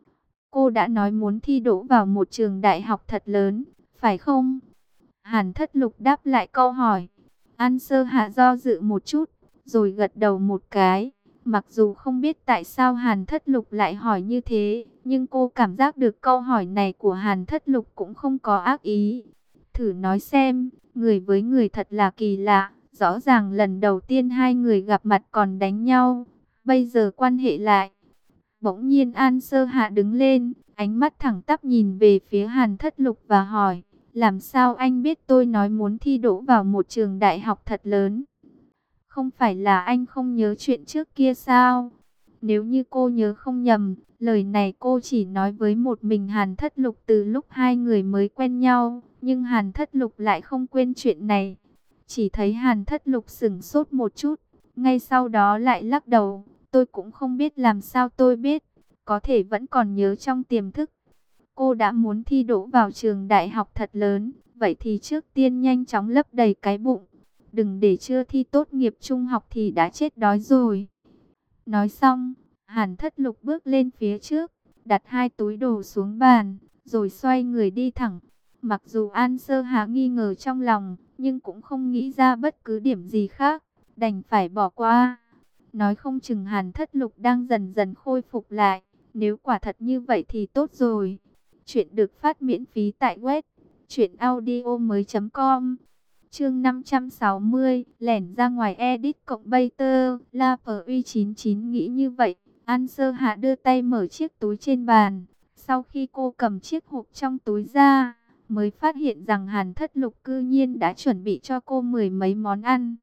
Cô đã nói muốn thi đỗ vào một trường đại học thật lớn, phải không? Hàn Thất Lục đáp lại câu hỏi. An Sơ Hạ do dự một chút, rồi gật đầu một cái. Mặc dù không biết tại sao Hàn Thất Lục lại hỏi như thế, nhưng cô cảm giác được câu hỏi này của Hàn Thất Lục cũng không có ác ý. Thử nói xem, người với người thật là kỳ lạ. Rõ ràng lần đầu tiên hai người gặp mặt còn đánh nhau, bây giờ quan hệ lại. Bỗng nhiên An Sơ Hạ đứng lên, ánh mắt thẳng tắp nhìn về phía Hàn Thất Lục và hỏi, làm sao anh biết tôi nói muốn thi đỗ vào một trường đại học thật lớn? Không phải là anh không nhớ chuyện trước kia sao? Nếu như cô nhớ không nhầm, lời này cô chỉ nói với một mình Hàn Thất Lục từ lúc hai người mới quen nhau, nhưng Hàn Thất Lục lại không quên chuyện này. Chỉ thấy Hàn Thất Lục sững sốt một chút, ngay sau đó lại lắc đầu, tôi cũng không biết làm sao tôi biết, có thể vẫn còn nhớ trong tiềm thức. Cô đã muốn thi đỗ vào trường đại học thật lớn, vậy thì trước tiên nhanh chóng lấp đầy cái bụng. Đừng để chưa thi tốt nghiệp trung học thì đã chết đói rồi. Nói xong, Hàn Thất Lục bước lên phía trước, đặt hai túi đồ xuống bàn, rồi xoay người đi thẳng. Mặc dù An Sơ Hạ nghi ngờ trong lòng, nhưng cũng không nghĩ ra bất cứ điểm gì khác, đành phải bỏ qua. Nói không chừng Hàn Thất Lục đang dần dần khôi phục lại, nếu quả thật như vậy thì tốt rồi. Chuyện được phát miễn phí tại web truyệnaudiomoi.com. Chương 560, lẻn ra ngoài edit cộng Bater, La Pui 99 nghĩ như vậy. An Sơ Hạ đưa tay mở chiếc túi trên bàn. Sau khi cô cầm chiếc hộp trong túi ra, mới phát hiện rằng Hàn Thất Lục cư nhiên đã chuẩn bị cho cô mười mấy món ăn.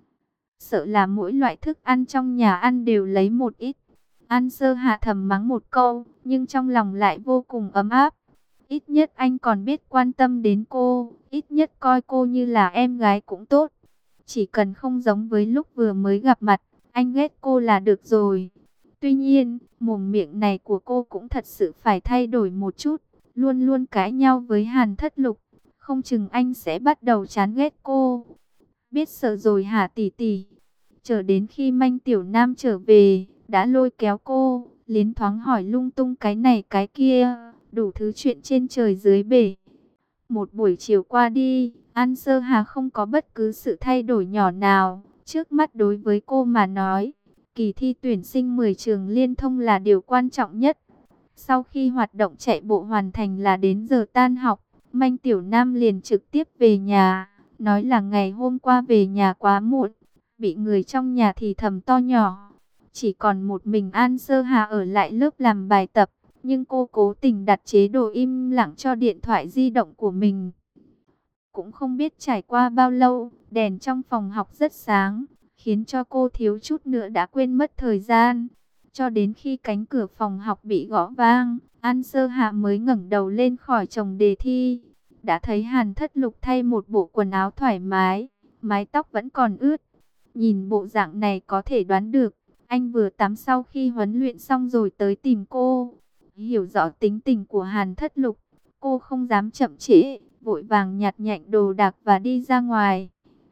Sợ là mỗi loại thức ăn trong nhà ăn đều lấy một ít. An Sơ Hạ thầm mắng một câu, nhưng trong lòng lại vô cùng ấm áp. Ít nhất anh còn biết quan tâm đến cô, ít nhất coi cô như là em gái cũng tốt. Chỉ cần không giống với lúc vừa mới gặp mặt, anh ghét cô là được rồi. Tuy nhiên, mồm miệng này của cô cũng thật sự phải thay đổi một chút. Luôn luôn cãi nhau với Hàn Thất Lục, không chừng anh sẽ bắt đầu chán ghét cô. Biết sợ rồi hả tỷ tỷ? Chờ đến khi Manh Tiểu Nam trở về, đã lôi kéo cô, liến thoáng hỏi lung tung cái này cái kia, đủ thứ chuyện trên trời dưới bể. Một buổi chiều qua đi, An Sơ Hà không có bất cứ sự thay đổi nhỏ nào. Trước mắt đối với cô mà nói, kỳ thi tuyển sinh 10 trường liên thông là điều quan trọng nhất. Sau khi hoạt động chạy bộ hoàn thành là đến giờ tan học, Manh Tiểu Nam liền trực tiếp về nhà, nói là ngày hôm qua về nhà quá muộn, bị người trong nhà thì thầm to nhỏ. Chỉ còn một mình An Sơ Hà ở lại lớp làm bài tập, nhưng cô cố tình đặt chế độ im lặng cho điện thoại di động của mình. Cũng không biết trải qua bao lâu, đèn trong phòng học rất sáng, khiến cho cô thiếu chút nữa đã quên mất thời gian. Cho đến khi cánh cửa phòng học bị gõ vang, An Sơ Hạ mới ngẩng đầu lên khỏi chồng đề thi. Đã thấy Hàn Thất Lục thay một bộ quần áo thoải mái, mái tóc vẫn còn ướt. Nhìn bộ dạng này có thể đoán được, anh vừa tắm sau khi huấn luyện xong rồi tới tìm cô. Hiểu rõ tính tình của Hàn Thất Lục, cô không dám chậm trễ, vội vàng nhặt nhạnh đồ đạc và đi ra ngoài.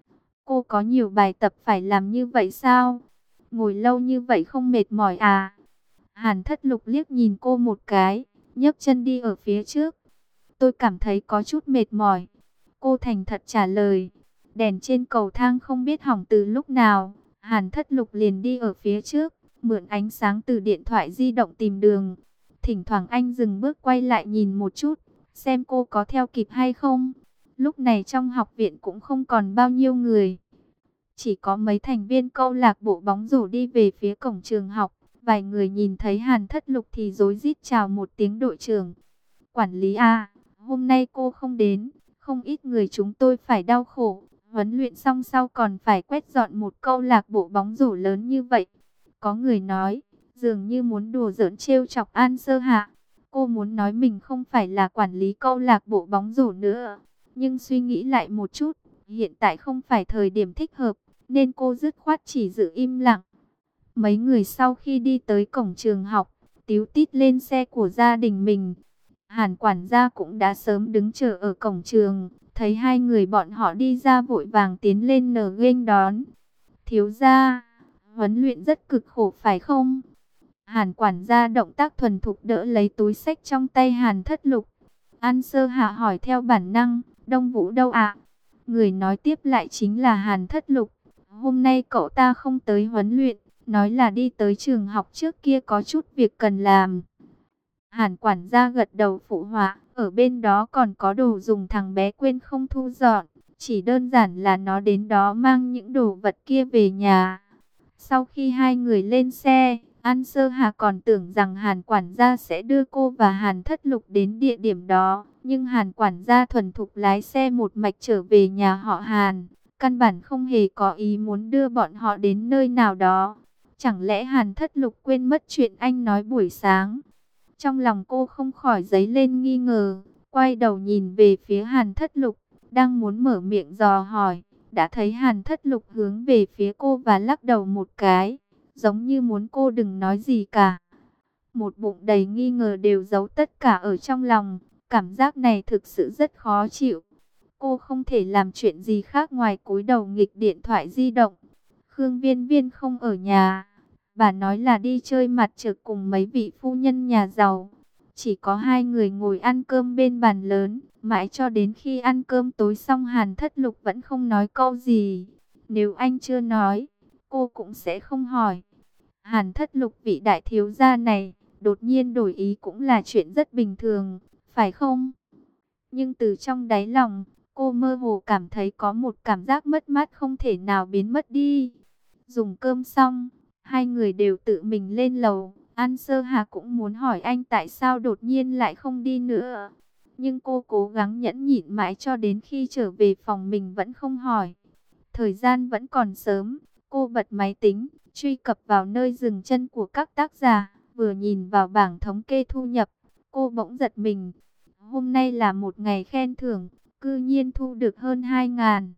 Cô có nhiều bài tập phải làm như vậy sao? Ngồi lâu như vậy không mệt mỏi à? Hàn Thất Lục liếc nhìn cô một cái, nhấc chân đi ở phía trước. Tôi cảm thấy có chút mệt mỏi. Cô thành thật trả lời. Đèn trên cầu thang không biết hỏng từ lúc nào. Hàn Thất Lục liền đi ở phía trước, mượn ánh sáng từ điện thoại di động tìm đường. Thỉnh thoảng anh dừng bước quay lại nhìn một chút, xem cô có theo kịp hay không. Lúc này trong học viện cũng không còn bao nhiêu người. Chỉ có mấy thành viên câu lạc bộ bóng rổ đi về phía cổng trường học. Vài người nhìn thấy Hàn Thất Lục thì rối rít chào một tiếng đội trưởng. Quản lý à, hôm nay cô không đến, không ít người chúng tôi phải đau khổ. Huấn luyện xong sau còn phải quét dọn một câu lạc bộ bóng rổ lớn như vậy. Có người nói, dường như muốn đùa giỡn trêu chọc An Sơ Hạ. Cô muốn nói mình không phải là quản lý câu lạc bộ bóng rổ nữa. Nhưng suy nghĩ lại một chút, hiện tại không phải thời điểm thích hợp, nên cô dứt khoát chỉ giữ im lặng. Mấy người sau khi đi tới cổng trường học, tíu tít lên xe của gia đình mình. Hàn quản gia cũng đã sớm đứng chờ ở cổng trường, thấy hai người bọn họ đi ra vội vàng tiến lên nở nghênh đón. Thiếu gia, huấn luyện rất cực khổ phải không? Hàn quản gia động tác thuần thục đỡ lấy túi xách trong tay Hàn Thất Lục. An Sơ Hạ hỏi theo bản năng, Đông Vũ đâu ạ? Người nói tiếp lại chính là Hàn Thất Lục. Hôm nay cậu ta không tới huấn luyện, nói là đi tới trường học trước kia có chút việc cần làm. Hàn quản gia gật đầu phụ họa, ở bên đó còn có đồ dùng thằng bé quên không thu dọn, chỉ đơn giản là nó đến đó mang những đồ vật kia về nhà. Sau khi hai người lên xe, An Sơ Hà còn tưởng rằng Hàn quản gia sẽ đưa cô và Hàn Thất Lục đến địa điểm đó, nhưng Hàn quản gia thuần thục lái xe một mạch trở về nhà họ Hàn, căn bản không hề có ý muốn đưa bọn họ đến nơi nào đó. Chẳng lẽ Hàn Thất Lục quên mất chuyện anh nói buổi sáng? Trong lòng cô không khỏi dấy lên nghi ngờ, quay đầu nhìn về phía Hàn Thất Lục, đang muốn mở miệng dò hỏi, đã thấy Hàn Thất Lục hướng về phía cô và lắc đầu một cái, giống như muốn cô đừng nói gì cả. Một bụng đầy nghi ngờ đều giấu tất cả ở trong lòng, cảm giác này thực sự rất khó chịu. Cô không thể làm chuyện gì khác ngoài cúi đầu nghịch điện thoại di động. Khương Viên Viên không ở nhà. Bà nói là đi chơi mặt trược cùng mấy vị phu nhân nhà giàu. Chỉ có hai người ngồi ăn cơm bên bàn lớn. Mãi cho đến khi ăn cơm tối xong Hàn Thất Lục vẫn không nói câu gì. Nếu anh chưa nói, cô cũng sẽ không hỏi. Hàn Thất Lục vị đại thiếu gia này, đột nhiên đổi ý cũng là chuyện rất bình thường, phải không? Nhưng từ trong đáy lòng, cô mơ hồ cảm thấy có một cảm giác mất mát không thể nào biến mất đi. Dùng cơm xong, hai người đều tự mình lên lầu. An Sơ Hà cũng muốn hỏi anh tại sao đột nhiên lại không đi nữa. Nhưng cô cố gắng nhẫn nhịn mãi cho đến khi trở về phòng mình vẫn không hỏi. Thời gian vẫn còn sớm, cô bật máy tính, truy cập vào nơi dừng chân của các tác giả. Vừa nhìn vào bảng thống kê thu nhập, cô bỗng giật mình. Hôm nay là một ngày khen thưởng, cư nhiên thu được hơn 2.000.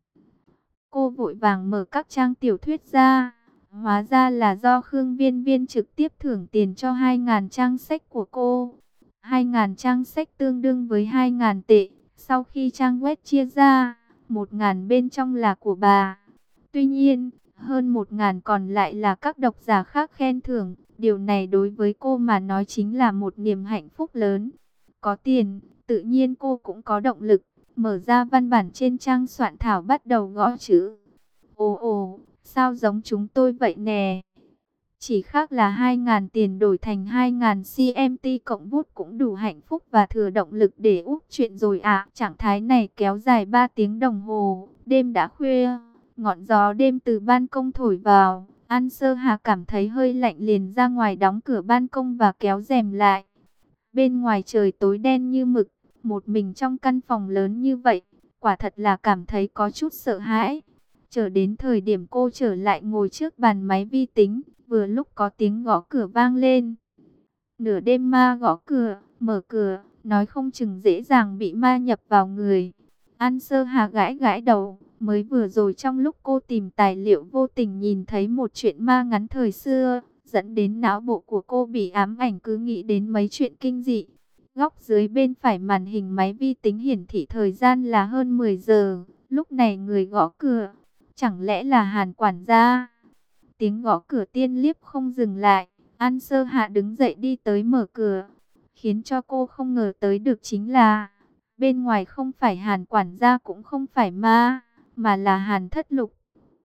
Cô vội vàng mở các trang tiểu thuyết ra. Hóa ra là do Khương Viên Viên trực tiếp thưởng tiền cho 2.000 trang sách của cô. 2.000 trang sách tương đương với 2.000 tệ. Sau khi trang web chia ra, 1.000 bên trong là của bà. Tuy nhiên, hơn 1.000 còn lại là các độc giả khác khen thưởng. Điều này đối với cô mà nói chính là một niềm hạnh phúc lớn. Có tiền, tự nhiên cô cũng có động lực. Mở ra văn bản trên trang soạn thảo bắt đầu gõ chữ. Ồ ồ, sao giống chúng tôi vậy nè. Chỉ khác là 2.000 tiền đổi thành 2.000 CMT cộng bút cũng đủ hạnh phúc và thừa động lực để úp chuyện rồi ạ. Trạng thái này kéo dài 3 tiếng đồng hồ, đêm đã khuya, ngọn gió đêm từ ban công thổi vào. An Sơ Hà cảm thấy hơi lạnh liền ra ngoài đóng cửa ban công và kéo rèm lại. Bên ngoài trời tối đen như mực, một mình trong căn phòng lớn như vậy, quả thật là cảm thấy có chút sợ hãi. Chờ đến thời điểm cô trở lại ngồi trước bàn máy vi tính, vừa lúc có tiếng gõ cửa vang lên. Nửa đêm ma gõ cửa, mở cửa, nói không chừng dễ dàng bị ma nhập vào người. An Sơ Hà gãi gãi đầu, mới vừa rồi trong lúc cô tìm tài liệu vô tình nhìn thấy một chuyện ma ngắn thời xưa, dẫn đến não bộ của cô bị ám ảnh cứ nghĩ đến mấy chuyện kinh dị. Góc dưới bên phải màn hình máy vi tính hiển thị thời gian là hơn 10 giờ, lúc này người gõ cửa. Chẳng lẽ là Hàn quản gia? Tiếng gõ cửa tiên liếp không dừng lại. An Sơ Hạ đứng dậy đi tới mở cửa. Khiến cho cô không ngờ tới được chính là bên ngoài không phải Hàn quản gia cũng không phải ma, mà là Hàn Thất Lục.